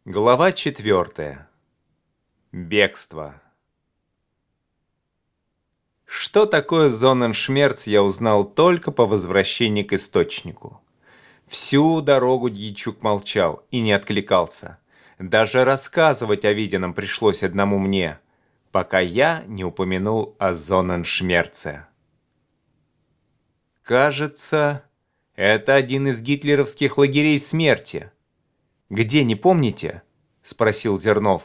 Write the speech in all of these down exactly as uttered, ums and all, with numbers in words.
Глава четвертая. Бегство. Что такое Зонненшмерц, я узнал только по возвращении к источнику. Всю дорогу дьячук молчал и не откликался. Даже рассказывать о виденном пришлось одному мне, пока я не упомянул о Зонненшмерце. Кажется, это один из гитлеровских лагерей смерти. «Где, не помните?» — спросил Зернов.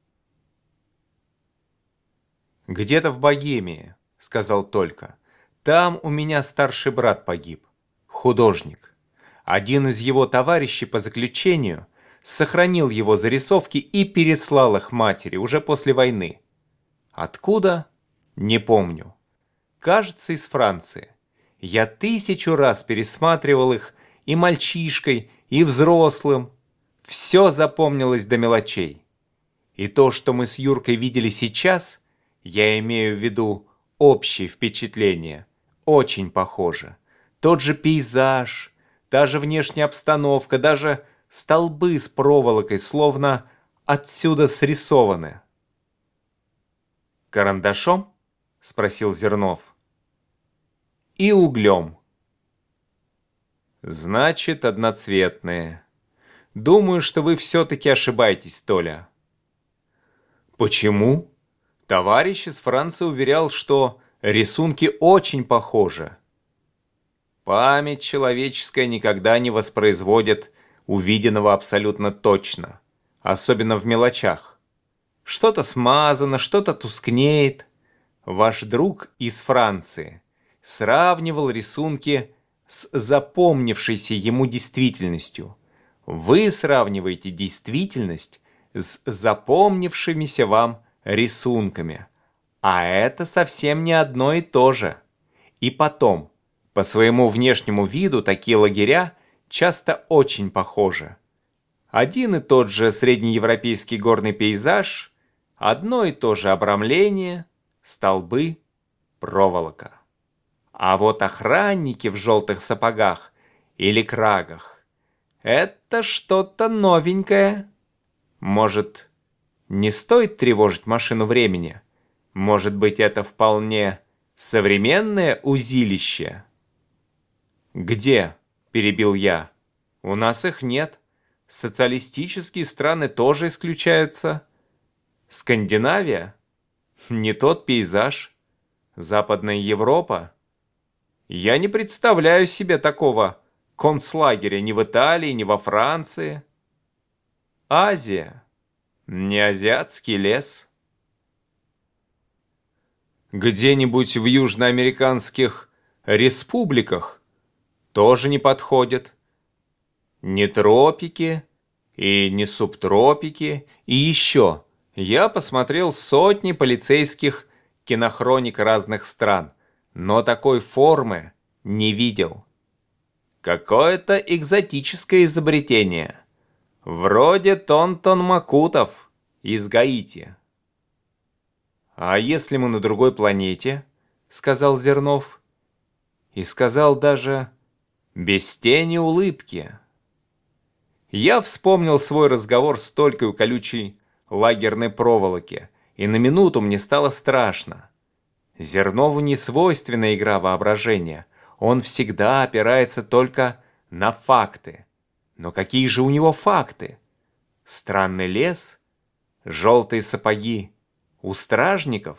«Где-то в Богемии», — сказал Толька. «Там у меня старший брат погиб, художник. Один из его товарищей по заключению сохранил его зарисовки и переслал их матери уже после войны. Откуда? Не помню. Кажется, из Франции. Я тысячу раз пересматривал их и мальчишкой, и взрослым. Все запомнилось до мелочей. И то, что мы с Юркой видели сейчас, я имею в виду общее впечатление, очень похоже. Тот же пейзаж, та же внешняя обстановка, даже столбы с проволокой словно отсюда срисованы. «Карандашом?» — спросил Зернов. «И углем». «Значит, одноцветные. Думаю, что вы все-таки ошибаетесь, Толя». «Почему?» Товарищ из Франции уверял, что рисунки очень похожи. Память человеческая никогда не воспроизводит увиденного абсолютно точно, особенно в мелочах. Что-то смазано, что-то тускнеет. Ваш друг из Франции сравнивал рисунки с запомнившейся ему действительностью. Вы сравниваете действительность с запомнившимися вам рисунками, а это совсем не одно и то же. И потом, по своему внешнему виду такие лагеря часто очень похожи. Один и тот же среднеевропейский горный пейзаж, одно и то же обрамление, столбы, проволока. А вот охранники в желтых сапогах или крагах — это что-то новенькое. Может, не стоит тревожить машину времени? Может быть, это вполне современное узилище? «Где?» – перебил я. «У нас их нет. Социалистические страны тоже исключаются. Скандинавия? Не тот пейзаж. Западная Европа? Я не представляю себе такого концлагеря ни в Италии, ни во Франции. Азия? Не азиатский лес. Где-нибудь в южноамериканских республиках тоже не подходит. Не тропики и не субтропики. И еще, я посмотрел сотни полицейских кинохроник разных стран, но такой формы не видел. Какое-то экзотическое изобретение. Вроде Тонтон Макутов из Гаити». «А если мы на другой планете?» — сказал Зернов. И сказал даже без тени улыбки. Я вспомнил свой разговор с Толькой у колючей лагерной проволоки, и на минуту мне стало страшно. Зернову не свойственна игра воображения. Он всегда опирается только на факты. Но какие же у него факты? Странный лес? Желтые сапоги у стражников?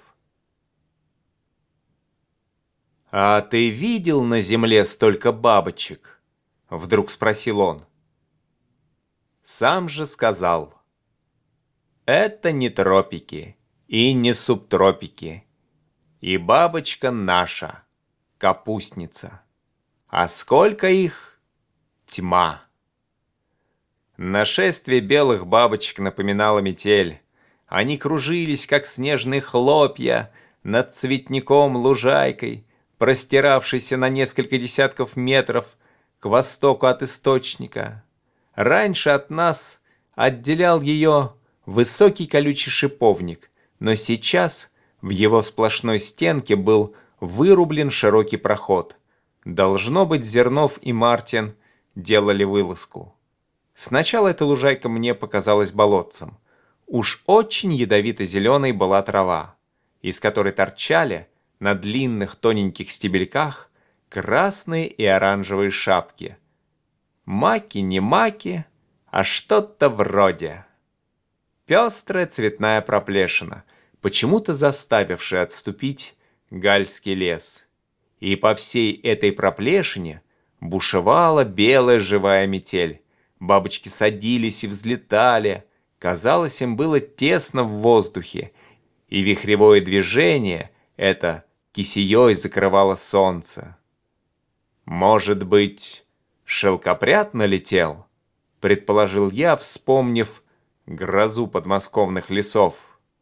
«А ты видел на земле столько бабочек?» — вдруг спросил он. Сам же сказал: «Это не тропики и не субтропики. И бабочка наша, капустница. А сколько их? Тьма». Нашествие белых бабочек напоминало метель. Они кружились, как снежные хлопья, над цветником-лужайкой, простиравшейся на несколько десятков метров к востоку от источника. Раньше от нас отделял ее высокий колючий шиповник, но сейчас в его сплошной стенке был вырублен широкий проход. Должно быть, Зернов и Мартин делали вылазку. Сначала эта лужайка мне показалась болотцем. Уж очень ядовито-зеленой была трава, из которой торчали на длинных тоненьких стебельках красные и оранжевые шапки. Маки не маки, а что-то вроде. Пестрая цветная проплешина, почему-то заставившая отступить гальский лес. И по всей этой проплешине бушевала белая живая метель. Бабочки садились и взлетали. Казалось, им было тесно в воздухе, и вихревое движение это кисеей закрывало солнце. «Может быть, шелкопряд налетел?» — предположил я, вспомнив грозу подмосковных лесов.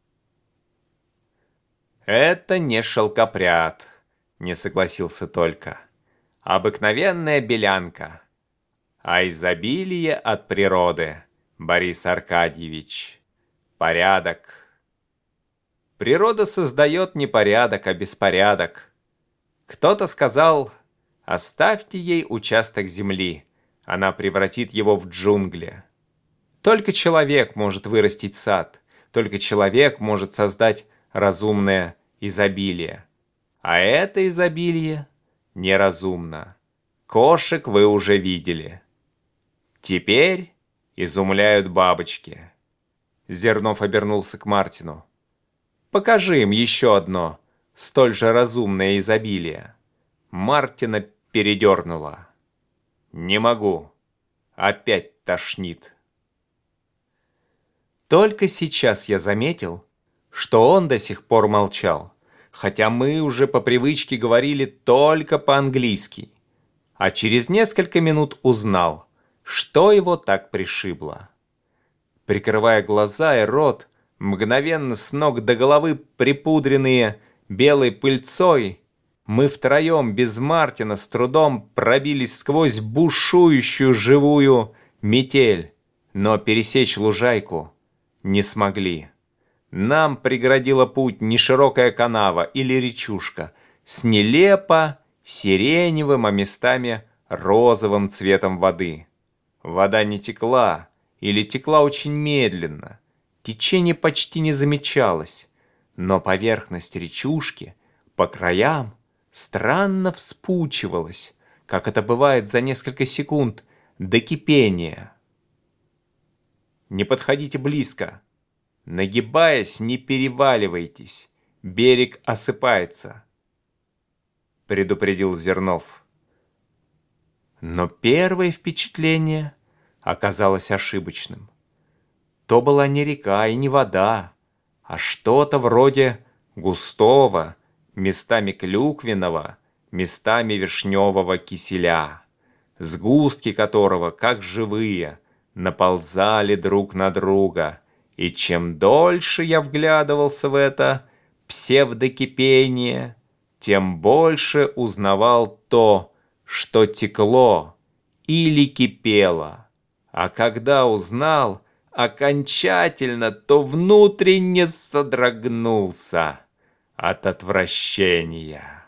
«Это не шелкопряд», — не согласился Толька. «Обыкновенная белянка, а изобилие от природы, Борис Аркадьевич. Порядок. Природа создает не порядок, а беспорядок. Кто-то сказал, оставьте ей участок земли, она превратит его в джунгли. Только человек может вырастить сад, только человек может создать разумное изобилие. А это изобилие неразумно. Кошек вы уже видели. Теперь изумляют бабочки». Зернов обернулся к Мартину. «Покажи им еще одно, столь же разумное изобилие». Мартина передернуло. «Не могу. Опять тошнит». Только сейчас я заметил, что он до сих пор молчал, хотя мы уже по привычке говорили только по-английски, а через несколько минут узнал, что его так пришибло. Прикрывая глаза и рот, мгновенно с ног до головы припудренные белой пыльцой, мы втроем без Мартина с трудом пробились сквозь бушующую живую метель, но пересечь лужайку не смогли. Нам преградила путь неширокая канава или речушка с нелепо сиреневым, а местами розовым цветом воды. Вода не текла или текла очень медленно, течение почти не замечалось, но поверхность речушки по краям странно вспучивалась, как это бывает за несколько секунд до кипения. «Не подходите близко. Нагибаясь, не переваливайтесь. Берег осыпается», — предупредил Зернов. Но первое впечатление оказалось ошибочным. То была не река и не вода, а что-то вроде густого, местами клюквенного, местами вишневого киселя, сгустки которого, как живые, наползали друг на друга, и чем дольше я вглядывался в это псевдокипение, тем больше узнавал то, что текло или кипело, а когда узнал окончательно, то внутренне содрогнулся от отвращения.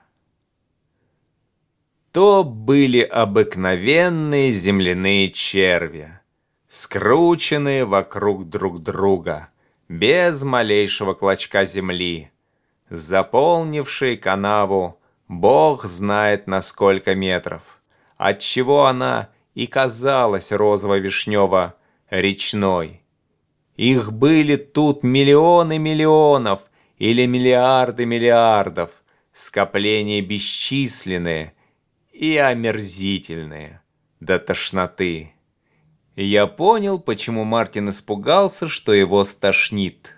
То были обыкновенные земляные черви, скрученные вокруг друг друга, без малейшего клочка земли, заполнившие канаву бог знает на сколько метров, отчего она и казалась розово-вишнево-речной. Их были тут миллионы миллионов или миллиарды миллиардов, скопления бесчисленные и омерзительные до тошноты. И я понял, почему Мартин испугался, что его стошнит.